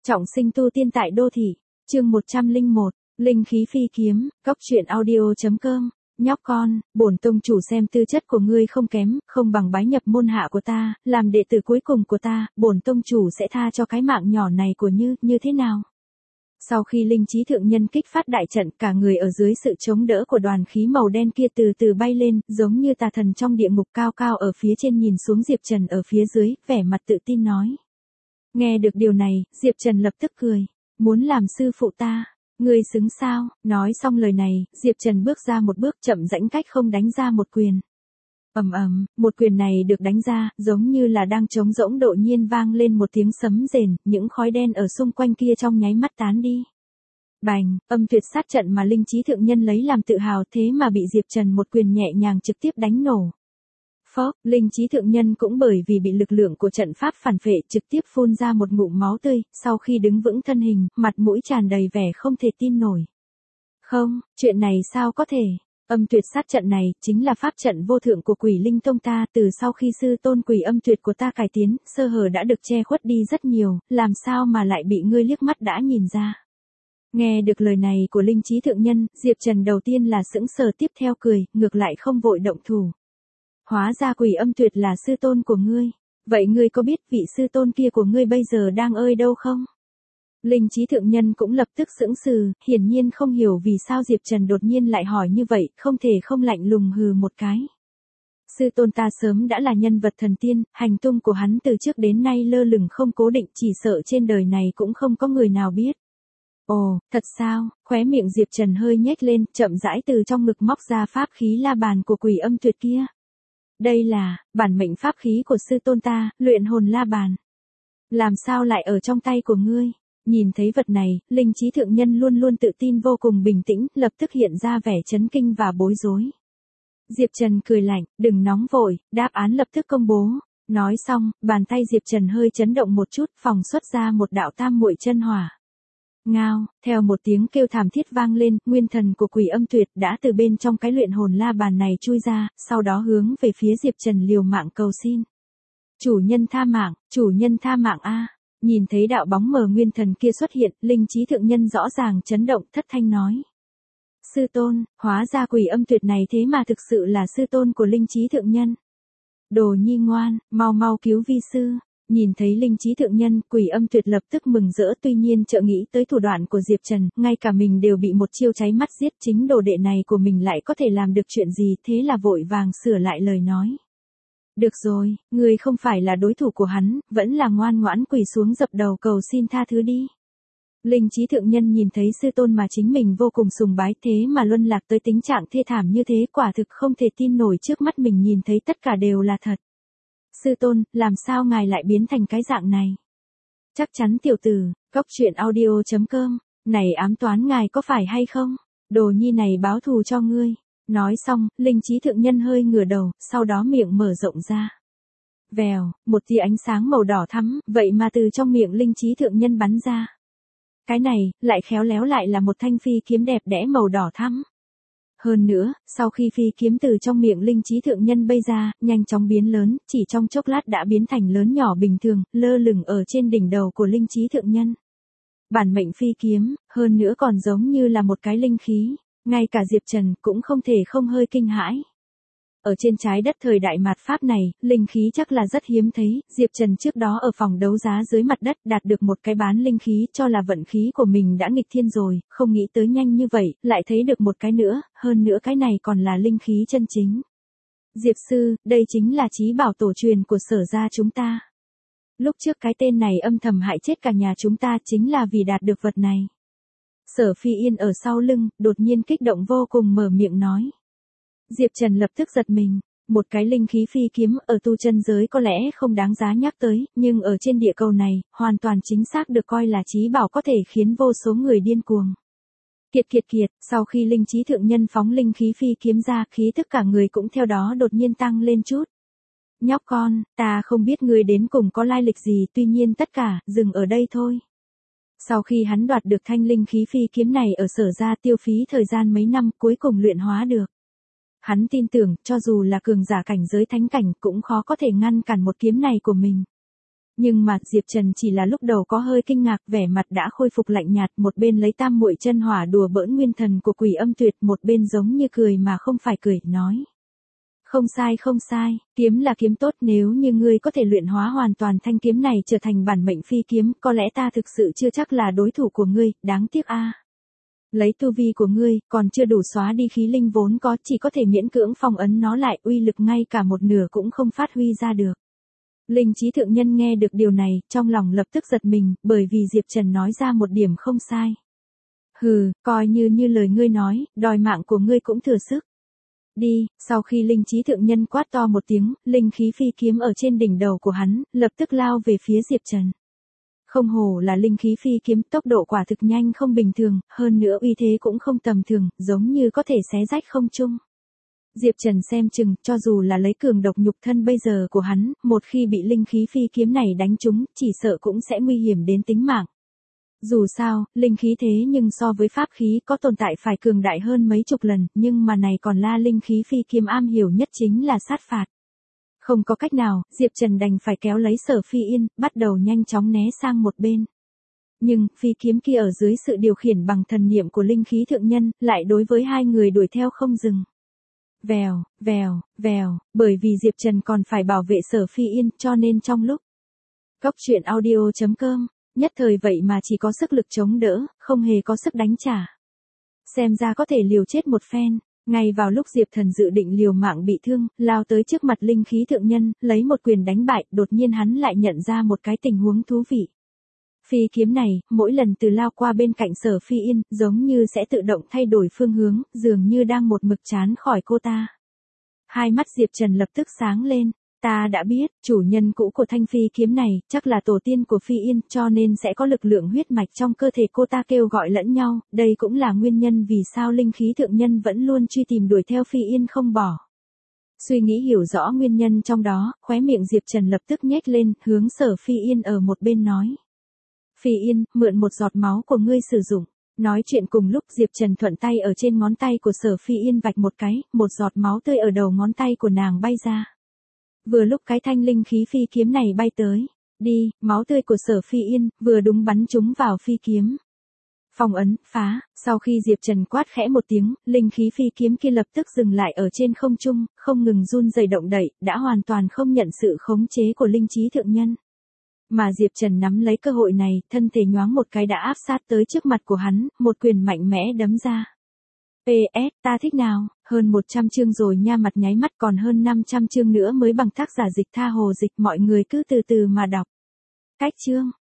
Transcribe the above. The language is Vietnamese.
Trọng sinh tu tiên tại đô thị, chương 101, linh khí phi kiếm, góc truyện audio.com, nhóc con, bổn tông chủ xem tư chất của ngươi không kém, không bằng bái nhập môn hạ của ta, làm đệ tử cuối cùng của ta, bổn tông chủ sẽ tha cho cái mạng nhỏ này của như thế nào? Sau khi linh trí thượng nhân kích phát đại trận, cả người ở dưới sự chống đỡ của đoàn khí màu đen kia từ từ bay lên, giống như tà thần trong địa ngục cao cao ở phía trên nhìn xuống Diệp Trần ở phía dưới, vẻ mặt tự tin nói. Nghe được điều này, Diệp Trần lập tức cười. Muốn làm sư phụ ta? Ngươi xứng sao? Nói xong lời này, Diệp Trần bước ra một bước chậm rãnh cách không đánh ra một quyền. Ầm ầm, một quyền này được đánh ra, giống như là đang trống rỗng đột nhiên vang lên một tiếng sấm rền, những khói đen ở xung quanh kia trong nháy mắt tán đi. Bành, âm tuyệt sát trận mà linh trí thượng nhân lấy làm tự hào thế mà bị Diệp Trần một quyền nhẹ nhàng trực tiếp đánh nổ. Phốc, linh trí thượng nhân cũng bởi vì bị lực lượng của trận pháp phản phệ trực tiếp phun ra một ngụm máu tươi, sau khi đứng vững thân hình, mặt mũi tràn đầy vẻ không thể tin nổi. Không, chuyện này sao có thể? Âm tuyệt sát trận này, chính là pháp trận vô thượng của Quỷ Linh Tông ta, từ sau khi sư tôn Quỷ Âm Tuyệt của ta cải tiến, sơ hở đã được che khuất đi rất nhiều, làm sao mà lại bị ngươi liếc mắt đã nhìn ra. Nghe được lời này của linh trí thượng nhân, Diệp Trần đầu tiên là sững sờ tiếp theo cười, ngược lại không vội động thủ. Hóa ra Quỷ Âm Tuyệt là sư tôn của ngươi. Vậy ngươi có biết vị sư tôn kia của ngươi bây giờ đang ơi đâu không? Linh trí thượng nhân cũng lập tức sững sờ, hiển nhiên không hiểu vì sao Diệp Trần đột nhiên lại hỏi như vậy, không thể không lạnh lùng hừ một cái. Sư tôn ta sớm đã là nhân vật thần tiên, hành tung của hắn từ trước đến nay lơ lửng không cố định, chỉ sợ trên đời này cũng không có người nào biết. Ồ, thật sao? Khóe miệng Diệp Trần hơi nhếch lên, chậm rãi từ trong ngực móc ra pháp khí la bàn của Quỷ Âm Tuyệt kia. Đây là bản mệnh pháp khí của sư tôn ta, luyện hồn la bàn. Làm sao lại ở trong tay của ngươi? Nhìn thấy vật này, linh trí thượng nhân luôn luôn tự tin vô cùng bình tĩnh, lập tức hiện ra vẻ chấn kinh và bối rối. Diệp Trần cười lạnh, đừng nóng vội, đáp án lập tức công bố. Nói xong, bàn tay Diệp Trần hơi chấn động một chút, phóng xuất ra một đạo tam muội chân hỏa. Ngao, theo một tiếng kêu thảm thiết vang lên, nguyên thần của Quỷ Âm Tuyệt đã từ bên trong cái luyện hồn la bàn này chui ra, sau đó hướng về phía Diệp Trần liều mạng cầu xin. Chủ nhân tha mạng a. Nhìn thấy đạo bóng mờ nguyên thần kia xuất hiện, linh trí thượng nhân rõ ràng chấn động thất thanh nói. Sư tôn, hóa ra Quỷ Âm Tuyệt này thế mà thực sự là sư tôn của linh trí thượng nhân. Đồ nhi ngoan, mau mau cứu vi sư. Nhìn thấy linh trí thượng nhân, Quỷ Âm Tuyệt lập tức mừng rỡ, tuy nhiên chợt nghĩ tới thủ đoạn của Diệp Trần, ngay cả mình đều bị một chiêu cháy mắt giết, chính đồ đệ này của mình lại có thể làm được chuyện gì, thế là vội vàng sửa lại lời nói. Được rồi, ngươi không phải là đối thủ của hắn, vẫn là ngoan ngoãn quỳ xuống dập đầu cầu xin tha thứ đi. Linh trí thượng nhân nhìn thấy sư tôn mà chính mình vô cùng sùng bái thế mà luân lạc tới tình trạng thê thảm như thế, quả thực không thể tin nổi trước mắt mình nhìn thấy tất cả đều là thật. Sư tôn, làm sao ngài lại biến thành cái dạng này? Chắc chắn tiểu tử, góc truyện audio.com, này ám toán ngài có phải hay không? Đồ nhi này báo thù cho ngươi. Nói xong, linh trí thượng nhân hơi ngửa đầu, sau đó miệng mở rộng ra. Vèo, một tia ánh sáng màu đỏ thắm, vậy mà từ trong miệng linh trí thượng nhân bắn ra. Cái này, lại khéo léo lại là một thanh phi kiếm đẹp đẽ màu đỏ thắm. Hơn nữa, sau khi phi kiếm từ trong miệng linh trí thượng nhân bay ra, nhanh chóng biến lớn, chỉ trong chốc lát đã biến thành lớn nhỏ bình thường, lơ lửng ở trên đỉnh đầu của linh trí thượng nhân. Bản mệnh phi kiếm, hơn nữa còn giống như là một cái linh khí, ngay cả Diệp Trần cũng không thể không hơi kinh hãi. Ở trên trái đất thời đại mạt Pháp này, linh khí chắc là rất hiếm thấy, Diệp Trần trước đó ở phòng đấu giá dưới mặt đất đạt được một cái bán linh khí cho là vận khí của mình đã nghịch thiên rồi, không nghĩ tới nhanh như vậy, lại thấy được một cái nữa, hơn nữa cái này còn là linh khí chân chính. Diệp sư, đây chính là chí bảo tổ truyền của Sở gia chúng ta. Lúc trước cái tên này âm thầm hại chết cả nhà chúng ta chính là vì đạt được vật này. Sở Phi Yên ở sau lưng, đột nhiên kích động vô cùng mở miệng nói. Diệp Trần lập tức giật mình, một cái linh khí phi kiếm ở tu chân giới có lẽ không đáng giá nhắc tới, nhưng ở trên địa cầu này, hoàn toàn chính xác được coi là chí bảo có thể khiến vô số người điên cuồng. Kiệt, sau khi linh trí thượng nhân phóng linh khí phi kiếm ra, khí tức cả người cũng theo đó đột nhiên tăng lên chút. Nhóc con, ta không biết ngươi đến cùng có lai lịch gì, tuy nhiên tất cả, dừng ở đây thôi. Sau khi hắn đoạt được thanh linh khí phi kiếm này ở Sở gia tiêu phí thời gian mấy năm cuối cùng luyện hóa được. Hắn tin tưởng, cho dù là cường giả cảnh giới thánh cảnh cũng khó có thể ngăn cản một kiếm này của mình. Nhưng mà Diệp Trần chỉ là lúc đầu có hơi kinh ngạc, vẻ mặt đã khôi phục lạnh nhạt, một bên lấy tam muội chân hỏa đùa bỡn nguyên thần của Quỷ Âm Tuyệt, một bên giống như cười mà không phải cười, nói. Không sai, kiếm là kiếm tốt, nếu như ngươi có thể luyện hóa hoàn toàn thanh kiếm này trở thành bản mệnh phi kiếm, có lẽ ta thực sự chưa chắc là đối thủ của ngươi, đáng tiếc a. Lấy tu vi của ngươi, còn chưa đủ xóa đi khí linh vốn có, chỉ có thể miễn cưỡng phong ấn nó lại, uy lực ngay cả một nửa cũng không phát huy ra được. Linh trí thượng nhân nghe được điều này, trong lòng lập tức giật mình, bởi vì Diệp Trần nói ra một điểm không sai. Hừ, coi như lời ngươi nói, đòi mạng của ngươi cũng thừa sức. Đi, sau khi linh trí thượng nhân quát to một tiếng, linh khí phi kiếm ở trên đỉnh đầu của hắn, lập tức lao về phía Diệp Trần. Không hổ là linh khí phi kiếm, tốc độ quả thực nhanh không bình thường, hơn nữa uy thế cũng không tầm thường, giống như có thể xé rách không trung. Diệp Trần xem chừng, cho dù là lấy cường độc nhục thân bây giờ của hắn, một khi bị linh khí phi kiếm này đánh trúng, chỉ sợ cũng sẽ nguy hiểm đến tính mạng. Dù sao, linh khí thế nhưng so với pháp khí có tồn tại phải cường đại hơn mấy chục lần, nhưng mà này còn là linh khí phi kiếm am hiểu nhất chính là sát phạt. Không có cách nào, Diệp Trần đành phải kéo lấy Sở Phi Yên, bắt đầu nhanh chóng né sang một bên. Nhưng, phi kiếm kia ở dưới sự điều khiển bằng thần niệm của linh khí thượng nhân, lại đối với hai người đuổi theo không dừng. Vèo, bởi vì Diệp Trần còn phải bảo vệ Sở Phi Yên, cho nên trong lúc Cóc Truyện Audio.com, nhất thời vậy mà chỉ có sức lực chống đỡ, không hề có sức đánh trả. Xem ra có thể liều chết một phen. Ngay vào lúc Diệp Thần dự định liều mạng bị thương, lao tới trước mặt linh khí thượng nhân, lấy một quyền đánh bại, đột nhiên hắn lại nhận ra một cái tình huống thú vị. Phi kiếm này, mỗi lần từ lao qua bên cạnh Sở Phi Yên, giống như sẽ tự động thay đổi phương hướng, dường như đang một mực trán khỏi cô ta. Hai mắt Diệp Trần lập tức sáng lên. Ta đã biết, chủ nhân cũ của thanh phi kiếm này, chắc là tổ tiên của Phi Yên, cho nên sẽ có lực lượng huyết mạch trong cơ thể cô ta kêu gọi lẫn nhau, đây cũng là nguyên nhân vì sao linh khí thượng nhân vẫn luôn truy tìm đuổi theo Phi Yên không bỏ. Suy nghĩ hiểu rõ nguyên nhân trong đó, khóe miệng Diệp Trần lập tức nhếch lên, hướng Sở Phi Yên ở một bên nói. Phi Yên, mượn một giọt máu của ngươi sử dụng. Nói chuyện cùng lúc Diệp Trần thuận tay ở trên ngón tay của Sở Phi Yên vạch một cái, một giọt máu tươi ở đầu ngón tay của nàng bay ra. Vừa lúc cái thanh linh khí phi kiếm này bay tới, đi, máu tươi của Sở Phi Yên, vừa đúng bắn trúng vào phi kiếm. Phong ấn, phá, sau khi Diệp Trần quát khẽ một tiếng, linh khí phi kiếm kia lập tức dừng lại ở trên không trung, không ngừng run rẩy động đậy, đã hoàn toàn không nhận sự khống chế của linh trí thượng nhân. Mà Diệp Trần nắm lấy cơ hội này, thân thể nhoáng một cái đã áp sát tới trước mặt của hắn, một quyền mạnh mẽ đấm ra. PS, ta thích nào, hơn 100 chương rồi nha, mặt nháy mắt, còn hơn 500 chương nữa mới bằng tác giả Dịch Tha Hồ Dịch, mọi người cứ từ từ mà đọc. Cách chương.